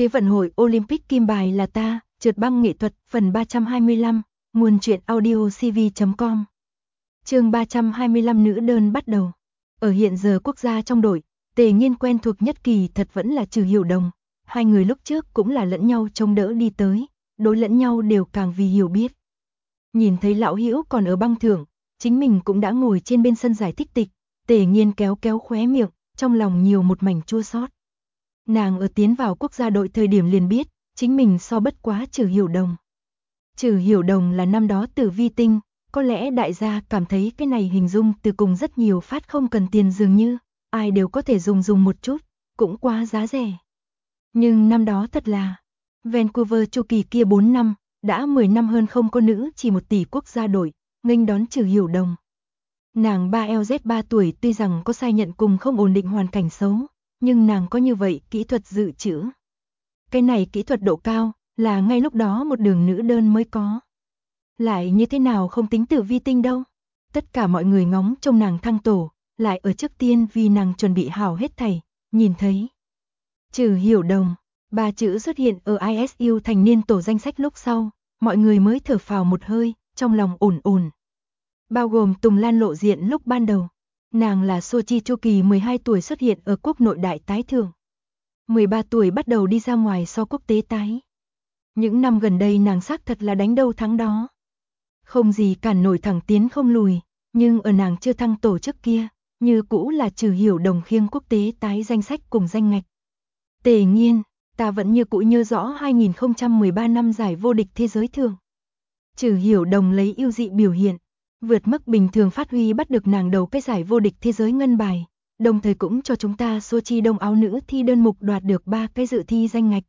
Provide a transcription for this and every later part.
Thế vận hội Olympic kim bài là ta, trượt băng nghệ thuật, phần 325, nguồn truyện audio cv.com. Chương 325 nữ đơn bắt đầu. Ở hiện giờ quốc gia trong đội, Tề Nghiên quen thuộc nhất kỳ thật vẫn là Trừ Hiểu Đồng. Hai người lúc trước cũng là lẫn nhau chống đỡ đi tới, đối lẫn nhau đều càng vì hiểu biết. Nhìn thấy lão Hữu còn ở băng thượng, chính mình cũng đã ngồi trên bên sân giải thích tịch, Tề Nghiên kéo kéo khóe miệng, trong lòng nhiều một mảnh chua xót. Nàng ở tiến vào quốc gia đội thời điểm liền biết, chính mình so bất quá Trừ Hiểu Đồng. Trừ Hiểu Đồng là năm đó Tử Vi Tinh, có lẽ đại gia cảm thấy cái này hình dung từ cùng rất nhiều phát không cần tiền dường như, ai đều có thể dùng một chút, cũng quá giá rẻ. Nhưng năm đó thật là, Vancouver chu kỳ kia 4 năm, đã 10 năm hơn không có nữ chỉ 1 tỷ quốc gia đội, nghênh đón Trừ Hiểu Đồng. Nàng 3LZ3 tuổi tuy rằng có sai nhận cùng không ổn định hoàn cảnh xấu, nhưng nàng có như vậy kỹ thuật dự trữ. Cái này kỹ thuật độ cao, là ngay lúc đó một đường nữ đơn mới có. Lại như thế nào không tính Tử Vi Tinh đâu. Tất cả mọi người ngóng trông nàng thăng tổ, lại ở trước tiên vì nàng chuẩn bị hảo hết thảy, nhìn thấy. Trừ Hiểu Đồng, 3 chữ xuất hiện ở ISU thành niên tổ danh sách lúc sau, mọi người mới thở phào một hơi, trong lòng ổn ổn. Bao gồm Tùng Lan lộ diện lúc ban đầu. Nàng là Sochi chu kỳ 12 tuổi xuất hiện ở quốc nội đại tái thưởng. 13 tuổi bắt đầu đi ra ngoài so quốc tế tái. Những năm gần đây nàng xác thật là đánh đâu thắng đó. Không gì cản nổi thẳng tiến không lùi, nhưng ở nàng chưa thăng tổ trước kia, như cũ là Trừ Hiểu Đồng khiêng quốc tế tái danh sách cùng danh ngạch. Tề Nghiên, ta vẫn như cũ nhớ rõ 2013 năm giải vô địch thế giới thường. Trừ Hiểu Đồng lấy ưu dị biểu hiện, vượt mức bình thường phát huy bắt được nàng đầu cái giải vô địch thế giới ngân bài, đồng thời cũng cho chúng ta Sochi đông áo nữ thi đơn mục đoạt được 3 cái dự thi danh ngạch.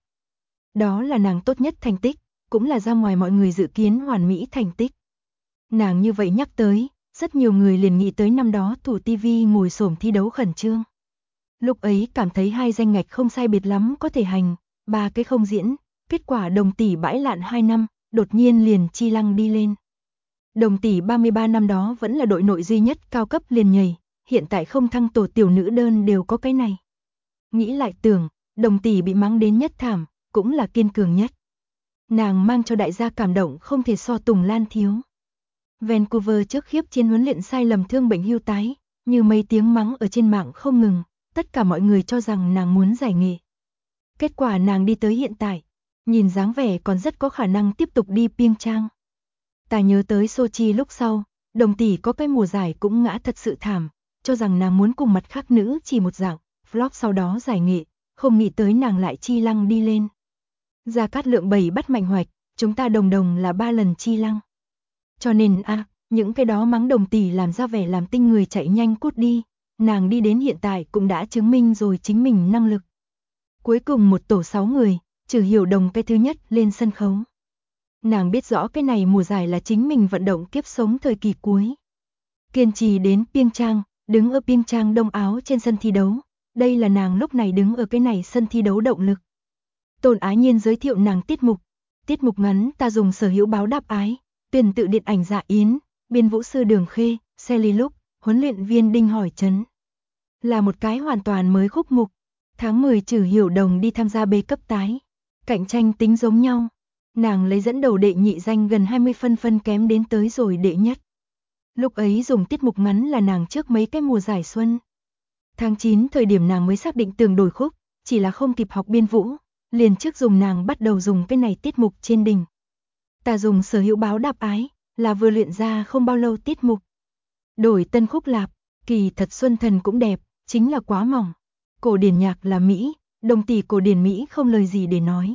Đó là nàng tốt nhất thành tích, cũng là ra ngoài mọi người dự kiến hoàn mỹ thành tích. Nàng như vậy nhắc tới, rất nhiều người liền nghĩ tới năm đó thủ TV ngồi xổm thi đấu khẩn trương. Lúc ấy cảm thấy 2 danh ngạch không sai biệt lắm có thể hành, 3 cái không diễn, kết quả Đồng tỷ bãi lạn 2 năm, đột nhiên liền chi lăng đi lên. Đồng tỷ 33 năm đó vẫn là đội nội duy nhất cao cấp liền nhảy, hiện tại không thăng tổ tiểu nữ đơn đều có cái này. Nghĩ lại tưởng, Đồng tỷ bị mắng đến nhất thảm, cũng là kiên cường nhất. Nàng mang cho đại gia cảm động không thể so Tùng Lan thiếu. Vancouver trước khiếp trên huấn luyện sai lầm thương bệnh hưu tái, như mấy tiếng mắng ở trên mạng không ngừng, tất cả mọi người cho rằng nàng muốn giải nghệ. Kết quả nàng đi tới hiện tại, nhìn dáng vẻ còn rất có khả năng tiếp tục đi Pyeongchang. Ta nhớ tới Sochi lúc sau, Đồng tỷ có cái mùa giải cũng ngã thật sự thảm, cho rằng nàng muốn cùng mặt khác nữ chỉ một dạng, flop sau đó giải nghệ, không nghĩ tới nàng lại chi lăng đi lên. Gia Cát Lượng 7 bắt Mạnh Hoạch, chúng ta đồng là 3 lần chi lăng. Cho nên những cái đó mắng Đồng tỷ làm ra vẻ làm tinh người chạy nhanh cút đi, nàng đi đến hiện tại cũng đã chứng minh rồi chính mình năng lực. Cuối cùng một tổ 6 người, Trừ Hiểu Đồng cái thứ nhất lên sân khấu. Nàng biết rõ cái này mùa giải là chính mình vận động kiếp sống thời kỳ cuối. Kiên trì đến Pyeongchang, đứng ở Pyeongchang đông áo trên sân thi đấu, đây là nàng lúc này đứng ở cái này sân thi đấu động lực. Tôn Ái Nhiên giới thiệu nàng tiết mục ngắn ta dùng sở hữu báo đáp ái, tuyển tự điện ảnh Dạ Yến, biên vũ sư Đường Khê, Sally Lúc, huấn luyện viên Đinh Hỏi Trấn. Là một cái hoàn toàn mới khúc mục. Tháng 10 Trừ Hiểu Đồng đi tham gia B cấp tái. Cạnh tranh tính giống nhau. Nàng lấy dẫn đầu đệ nhị danh gần 20 phân kém đến tới rồi đệ nhất. Lúc ấy dùng tiết mục ngắn là nàng trước mấy cái mùa giải xuân. Tháng 9 thời điểm nàng mới xác định tưởng đổi khúc, chỉ là không kịp học biên vũ, liền trước dùng nàng bắt đầu dùng cái này tiết mục trên đỉnh. Ta dùng sở hữu báo đáp ái, là vừa luyện ra không bao lâu tiết mục. Đổi tân khúc lạp, kỳ thật xuân thần cũng đẹp, chính là quá mỏng. Cổ điển nhạc là Mỹ, Đồng tỷ cổ điển Mỹ không lời gì để nói.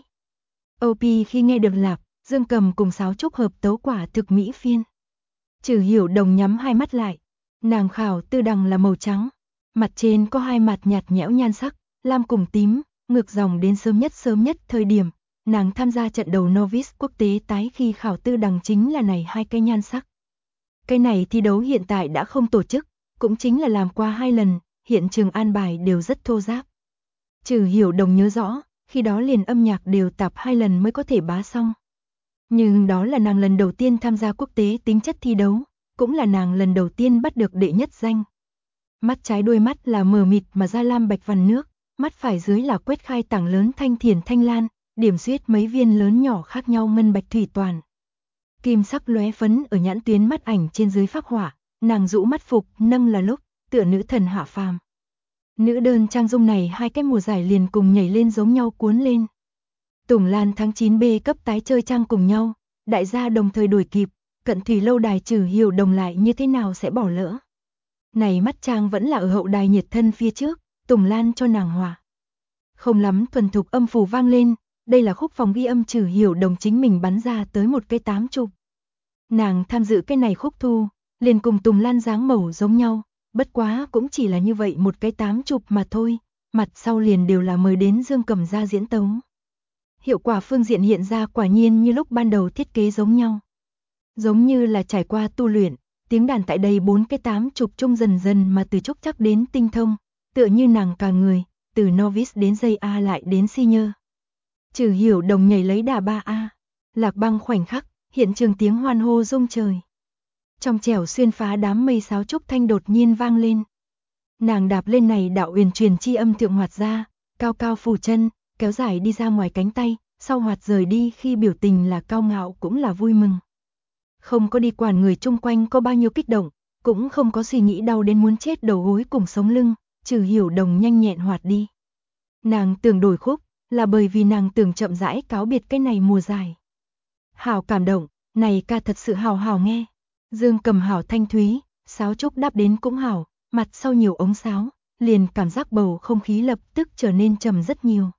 OP khi nghe được lạp, dương cầm cùng sáo trúc hợp tấu quả thực Mỹ phiên. Trừ Hiểu Đồng nhắm hai mắt lại, nàng khảo tư đằng là màu trắng, mặt trên có 2 mặt nhạt nhẽo nhan sắc, lam cùng tím, ngược dòng đến sớm nhất thời điểm, nàng tham gia trận đầu novice quốc tế tái khi khảo tư đằng chính là này 2 cái nhan sắc. Cái này thi đấu hiện tại đã không tổ chức, cũng chính là làm qua 2 lần, hiện trường an bài đều rất thô ráp. Trừ Hiểu Đồng nhớ rõ, khi đó liền âm nhạc đều tạp 2 lần mới có thể bá xong. Nhưng đó là nàng lần đầu tiên tham gia quốc tế tính chất thi đấu, cũng là nàng lần đầu tiên bắt được đệ nhất danh. Mắt trái đuôi mắt là mờ mịt mà da lam bạch vằn nước, mắt phải dưới là quét khai tảng lớn thanh thiền thanh lan, điểm xuyết mấy viên lớn nhỏ khác nhau ngân bạch thủy toàn. Kim sắc lóe phấn ở nhãn tuyến mắt ảnh trên dưới phác họa, nàng rũ mắt phục, nâng là lúc, tựa nữ thần hạ phàm. Nữ đơn trang dung này hai cái mùa giải liền cùng nhảy lên giống nhau cuốn lên. Tùng Lan tháng 9B cấp tái chơi trang cùng nhau, đại gia đồng thời đuổi kịp, cận thủy lâu đài Trử Hiểu Đồng lại như thế nào sẽ bỏ lỡ. Này mắt trang vẫn là ở hậu đài nhiệt thân phía trước, Tùng Lan cho nàng hòa. Không lắm thuần thục âm phù vang lên, đây là khúc phòng ghi âm Trử Hiểu Đồng chính mình bắn ra tới một cây 80. Nàng tham dự cái này khúc thu, liền cùng Tùng Lan dáng màu giống nhau, bất quá cũng chỉ là như vậy một cái 80 mà thôi, mặt sau liền đều là mời đến Dương Cầm ra diễn tấu. Hiệu quả phương diện hiện ra quả nhiên như lúc ban đầu thiết kế giống nhau. Giống như là trải qua tu luyện, tiếng đàn tại đây 4 cái 80 chung dần dần mà từ trúc chắc đến tinh thông, tựa như nàng cả người, từ novice đến dây A lại đến senior. Trử Hiểu Đồng nhảy lấy đà 3A, lạc băng khoảnh khắc, hiện trường tiếng hoan hô rung trời. Trong trẻo xuyên phá đám mây sáo trúc thanh đột nhiên vang lên. Nàng đạp lên này đạo uyển truyền chi âm thượng hoạt ra, cao cao phủ chân, kéo dài đi ra ngoài cánh tay, sau hoạt rời đi khi biểu tình là cao ngạo cũng là vui mừng. Không có đi quản người chung quanh có bao nhiêu kích động, cũng không có suy nghĩ đau đến muốn chết đầu gối cùng sống lưng, Trử Hiểu Đồng nhanh nhẹn hoạt đi. Nàng tưởng đổi khúc, là bởi vì nàng tưởng chậm rãi cáo biệt cái này mùa dài. Hảo cảm động, này ca thật sự hảo hảo nghe. Dương Cầm hảo thanh thúy, sáo trúc đáp đến cũng hảo, mặt sau nhiều ống sáo, liền cảm giác bầu không khí lập tức trở nên trầm rất nhiều.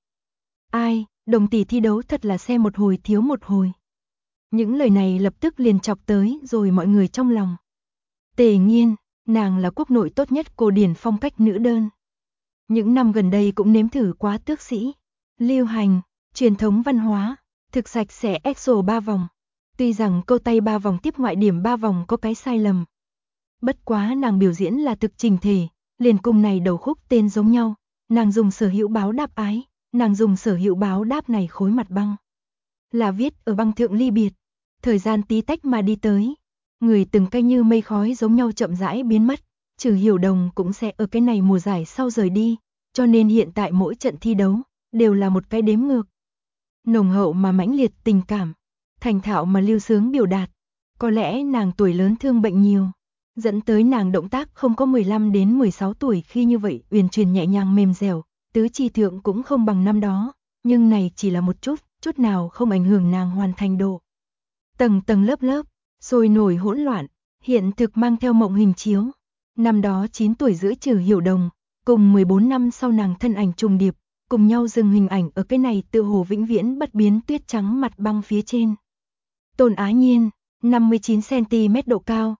Ai, Đồng tỷ thi đấu thật là xem một hồi thiếu một hồi. Những lời này lập tức liền chọc tới rồi mọi người trong lòng. Tề Nghiên, nàng là quốc nội tốt nhất cổ điển phong cách nữ đơn. Những năm gần đây cũng nếm thử quá tước sĩ, lưu hành, truyền thống văn hóa, thực sạch sẽ EXO 3 vòng. Tuy rằng câu tay 3 vòng tiếp ngoại điểm 3 vòng có cái sai lầm. Bất quá nàng biểu diễn là thực trình thể, liền cùng này đầu khúc tên giống nhau, nàng dùng sở hữu báo đáp ái, nàng dùng sở hữu báo đáp này khối mặt băng. Là viết ở băng thượng ly biệt, thời gian tí tách mà đi tới, người từng cây như mây khói giống nhau chậm rãi biến mất, Trử Hiểu Đồng cũng sẽ ở cái này mùa giải sau rời đi, cho nên hiện tại mỗi trận thi đấu đều là một cái đếm ngược. Nồng hậu mà mãnh liệt tình cảm, thành thạo mà lưu sướng biểu đạt, có lẽ nàng tuổi lớn thương bệnh nhiều, dẫn tới nàng động tác không có 15 đến 16 tuổi khi như vậy uyển chuyển nhẹ nhàng mềm dẻo, tứ chi thượng cũng không bằng năm đó, nhưng này chỉ là một chút nào không ảnh hưởng nàng hoàn thành độ. Tầng tầng lớp lớp, sôi nổi hỗn loạn, hiện thực mang theo mộng hình chiếu. Năm đó 9 tuổi rưỡi Trử Hiểu Đồng, cùng 14 năm sau nàng thân ảnh trùng điệp, cùng nhau dừng hình ảnh ở cái này tựa hồ vĩnh viễn bất biến tuyết trắng mặt băng phía trên. Tôn Á Nhiên, 59cm độ cao,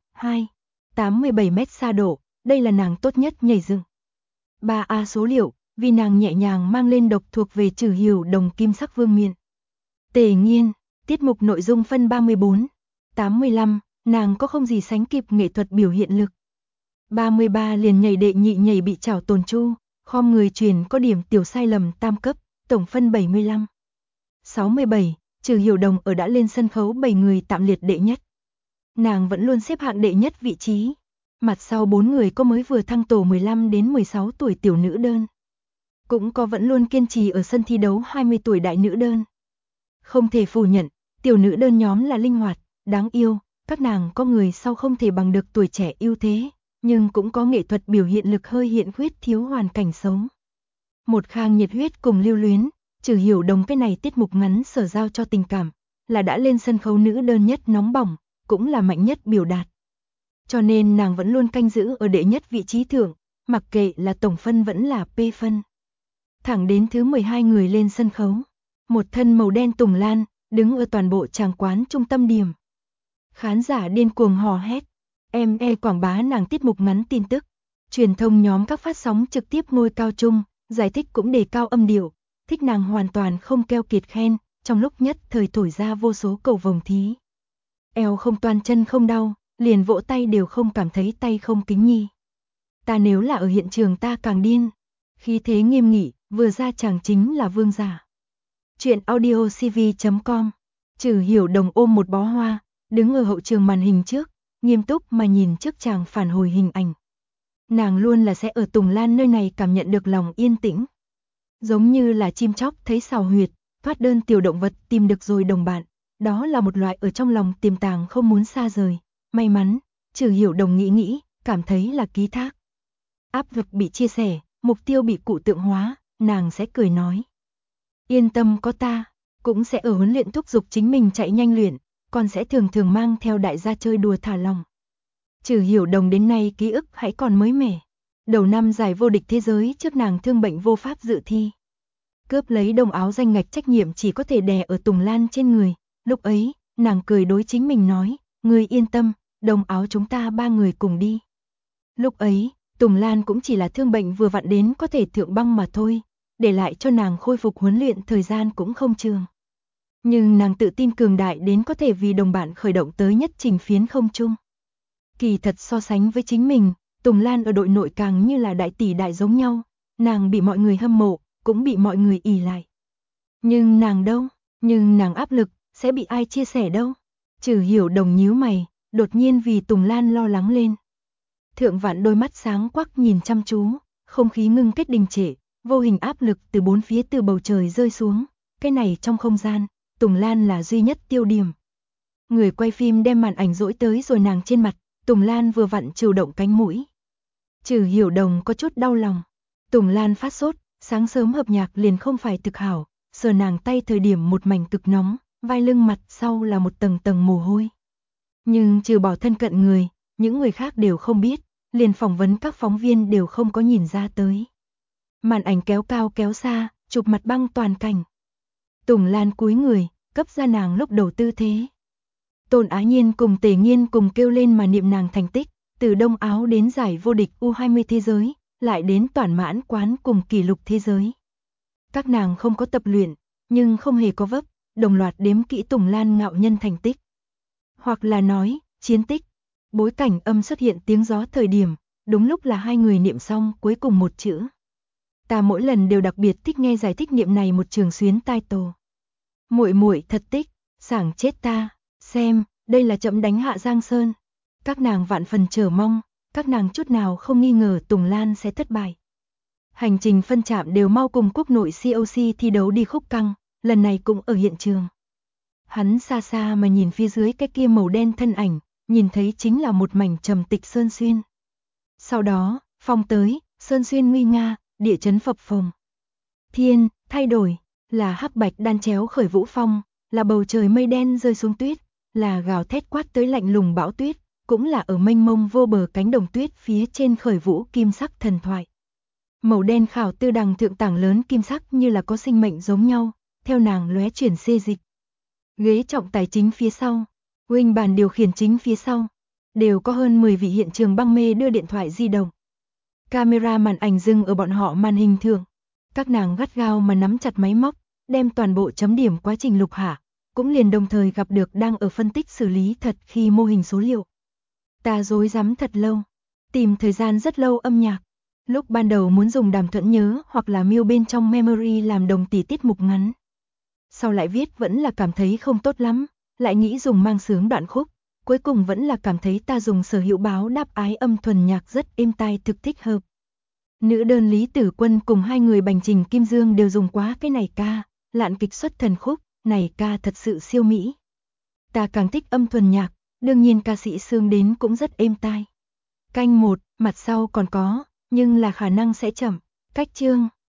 87m xa độ, đây là nàng tốt nhất nhảy dựng. 3A số liệu, vì nàng nhẹ nhàng mang lên độc thuộc về Trử Hiểu Đồng kim sắc vương miện. Tề Nghiên, tiết mục nội dung phân 34, 85, nàng có không gì sánh kịp nghệ thuật biểu hiện lực. 33 liền nhảy đệ nhị nhảy bị chảo tồn chu, khom người truyền có điểm tiểu sai lầm tam cấp, tổng phân 75. 67, Trử Hiểu Đồng ở đã lên sân khấu 7 người tạm liệt đệ nhất. Nàng vẫn luôn xếp hạng đệ nhất vị trí. Mặt sau 4 người có mới vừa thăng tổ 15 đến 16 tuổi tiểu nữ đơn. Cũng có vẫn luôn kiên trì ở sân thi đấu 20 tuổi đại nữ đơn. Không thể phủ nhận, tiểu nữ đơn nhóm là linh hoạt, đáng yêu, các nàng có người sau không thể bằng được tuổi trẻ ưu thế, nhưng cũng có nghệ thuật biểu hiện lực hơi hiện khuyết thiếu hoàn cảnh sống. Một khang nhiệt huyết cùng lưu luyến, Trử Hiểu Đồng cái này tiết mục ngắn sở giao cho tình cảm, là đã lên sân khấu nữ đơn nhất nóng bỏng, cũng là mạnh nhất biểu đạt. Cho nên nàng vẫn luôn canh giữ ở đệ nhất vị trí thượng, mặc kệ là tổng phân vẫn là P phân. Thẳng đến thứ 12 người lên sân khấu, một thân màu đen Tùng Lan, đứng ở toàn bộ tràng quán trung tâm điểm. Khán giả điên cuồng hò hét, quảng bá nàng tiết mục ngắn tin tức, truyền thông nhóm các phát sóng trực tiếp ngôi cao trung, giải thích cũng đề cao âm điệu, thích nàng hoàn toàn không keo kiệt khen, trong lúc nhất thời thổi ra vô số cầu vồng thí. Eo không toan chân không đau, liền vỗ tay đều không cảm thấy tay không kính nhi. Ta nếu là ở hiện trường ta càng điên. Khí thế nghiêm nghị, vừa ra chàng chính là vương giả. Chuyện audio cv.com. Trử Hiểu Đồng ôm một bó hoa, đứng ở hậu trường màn hình trước, nghiêm túc mà nhìn trước chàng phản hồi hình ảnh. Nàng luôn là sẽ ở Tùng Lan nơi này cảm nhận được lòng yên tĩnh. Giống như là chim chóc thấy sào huyệt, thoát đơn tiểu động vật tìm được rồi đồng bạn. Đó là một loại ở trong lòng tiềm tàng không muốn xa rời. May mắn, Trừ Hiểu Đồng nghĩ, cảm thấy là ký thác. Áp lực bị chia sẻ, mục tiêu bị cụ tượng hóa, nàng sẽ cười nói. Yên tâm có ta, cũng sẽ ở huấn luyện thúc giục chính mình chạy nhanh luyện, còn sẽ thường thường mang theo đại gia chơi đùa thả lòng. Trừ Hiểu Đồng đến nay ký ức hãy còn mới mẻ. Đầu năm giải vô địch thế giới trước nàng thương bệnh vô pháp dự thi. Cướp lấy đồng áo danh ngạch trách nhiệm chỉ có thể đè ở Tùng Lan trên người. Lúc ấy, nàng cười đối chính mình nói, ngươi yên tâm, đồng áo chúng ta 3 người cùng đi. Lúc ấy, Tùng Lan cũng chỉ là thương bệnh vừa vặn đến có thể thượng băng mà thôi, để lại cho nàng khôi phục huấn luyện thời gian cũng không trường. Nhưng nàng tự tin cường đại đến có thể vì đồng bạn khởi động tới nhất trình phiến không trung. Kỳ thật so sánh với chính mình, Tùng Lan ở đội nội càng như là đại tỷ đại giống nhau, nàng bị mọi người hâm mộ, cũng bị mọi người ỷ lại. Nhưng nàng đâu, nhưng nàng áp lực, sẽ bị ai chia sẻ đâu. Trừ Hiểu Đồng nhíu mày, đột nhiên vì Tùng Lan lo lắng lên. Thượng Vạn đôi mắt sáng quắc nhìn chăm chú, không khí ngưng kết đình trệ, vô hình áp lực từ bốn phía từ bầu trời rơi xuống. Cái này trong không gian, Tùng Lan là duy nhất tiêu điểm. Người quay phim đem màn ảnh dỗi tới rồi nàng trên mặt, Tùng Lan vừa vặn trừ động cánh mũi. Trừ Hiểu Đồng có chút đau lòng. Tùng Lan phát sốt, sáng sớm hợp nhạc liền không phải thực hảo, sờ nàng tay thời điểm một mảnh cực nóng, vai lưng mặt sau là một tầng tầng mồ hôi. Nhưng trừ bỏ thân cận người, những người khác đều không biết, liền phỏng vấn các phóng viên đều không có nhìn ra tới. Màn ảnh kéo cao kéo xa, chụp mặt băng toàn cảnh. Tùng Lan cúi người, cấp ra nàng lúc đầu tư thế. Tôn Á Nhiên cùng Tề Nghiên cùng kêu lên mà niệm nàng thành tích, từ Đông Áo đến giải vô địch U20 thế giới, lại đến toàn mãn quán cùng kỷ lục thế giới. Các nàng không có tập luyện, nhưng không hề có vấp, đồng loạt đếm kỹ Tùng Lan ngạo nhân thành tích. Hoặc là nói, chiến tích. Bối cảnh âm xuất hiện tiếng gió thời điểm, đúng lúc là hai người niệm xong cuối cùng một chữ. Ta mỗi lần đều đặc biệt thích nghe giải thích niệm này một trường xuyến tai tổ. Muội muội thật tích, sảng chết ta, xem, đây là chậm đánh hạ Giang Sơn. Các nàng vạn phần chờ mong, các nàng chút nào không nghi ngờ Tùng Lan sẽ thất bại. Hành trình phân trạm đều mau cùng quốc nội COC thi đấu đi khúc căng, lần này cũng ở hiện trường. Hắn xa xa mà nhìn phía dưới cái kia màu đen thân ảnh, nhìn thấy chính là một mảnh trầm tịch sơn xuyên. Sau đó, phong tới, sơn xuyên nguy nga, địa chấn phập phồng. Thiên, thay đổi, là hắc bạch đan chéo khởi vũ phong, là bầu trời mây đen rơi xuống tuyết, là gào thét quát tới lạnh lùng bão tuyết, cũng là ở mênh mông vô bờ cánh đồng tuyết phía trên khởi vũ kim sắc thần thoại. Màu đen khảo tư đằng thượng tảng lớn kim sắc như là có sinh mệnh giống nhau, theo nàng lóe chuyển xê dịch. Ghế trọng tài chính phía sau, huynh bàn điều khiển chính phía sau, đều có hơn 10 vị hiện trường băng mê đưa điện thoại di động. Camera màn ảnh dừng ở bọn họ màn hình thường. Các nàng gắt gao mà nắm chặt máy móc, đem toàn bộ chấm điểm quá trình lục hạ, cũng liền đồng thời gặp được đang ở phân tích xử lý thật khi mô hình số liệu. Ta rối rắm thật lâu, tìm thời gian rất lâu âm nhạc. Lúc ban đầu muốn dùng Đàm Thuẫn nhớ hoặc là miêu bên trong memory làm đồng tỷ tiết mục ngắn. Sau lại viết vẫn là cảm thấy không tốt lắm, lại nghĩ dùng mang sướng đoạn khúc, cuối cùng vẫn là cảm thấy ta dùng sở hữu báo đáp ái âm thuần nhạc rất êm tai thực thích hợp. Nữ đơn Lý Tử Quân cùng hai người Bành Trình Kim Dương đều dùng quá cái này ca, lạn kịch xuất thần khúc, này ca thật sự siêu mỹ. Ta càng thích âm thuần nhạc, đương nhiên ca sĩ Sương đến cũng rất êm tai. Canh 1, mặt sau còn có, nhưng là khả năng sẽ chậm, cách chương.